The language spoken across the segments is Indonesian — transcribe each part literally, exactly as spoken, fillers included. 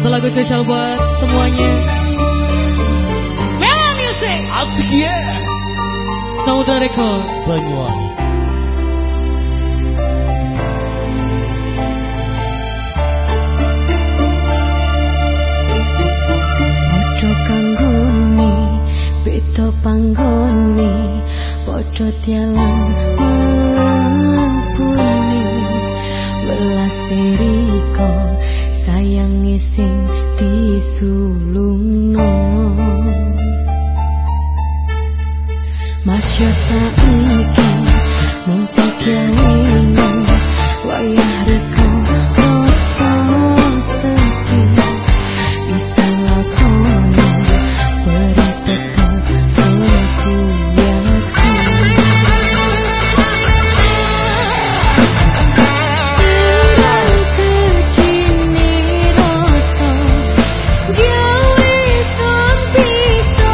Satu lagu spesial buat semuanya. Mela Music, Asik ya. Saudara Record, Banyuwangi. Ojo kanggone, beda panggone, padha tialang melampuni. Welas siriko sayange sing disulungno. Mas yo saiki mung dikawini wayah riko rasa sepi. Bisa lakoni beri tetap sekuatku. Sirang kecini rasa gawe sempito.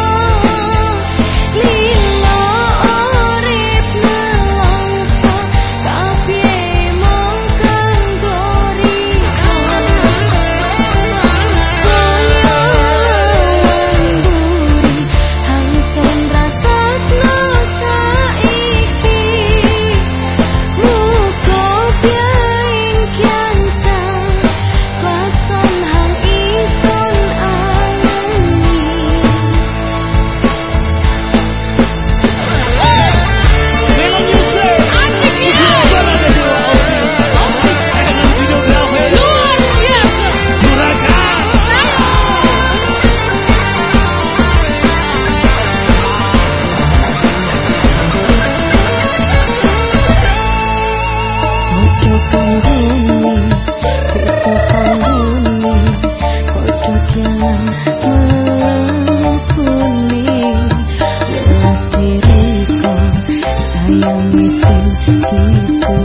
Lila urip nelongso kabeh mung kanggo riko. Hangsen rasakno saiki muga biaing kiancang klakson hang ison angengi. Mela Music. Asik ya. Berada di Laut dengan videografer luar biasa. Juragan. Ojo kanggone, beda panggone, padha tialang melampuni. Welas siriko sayange sing disulungno.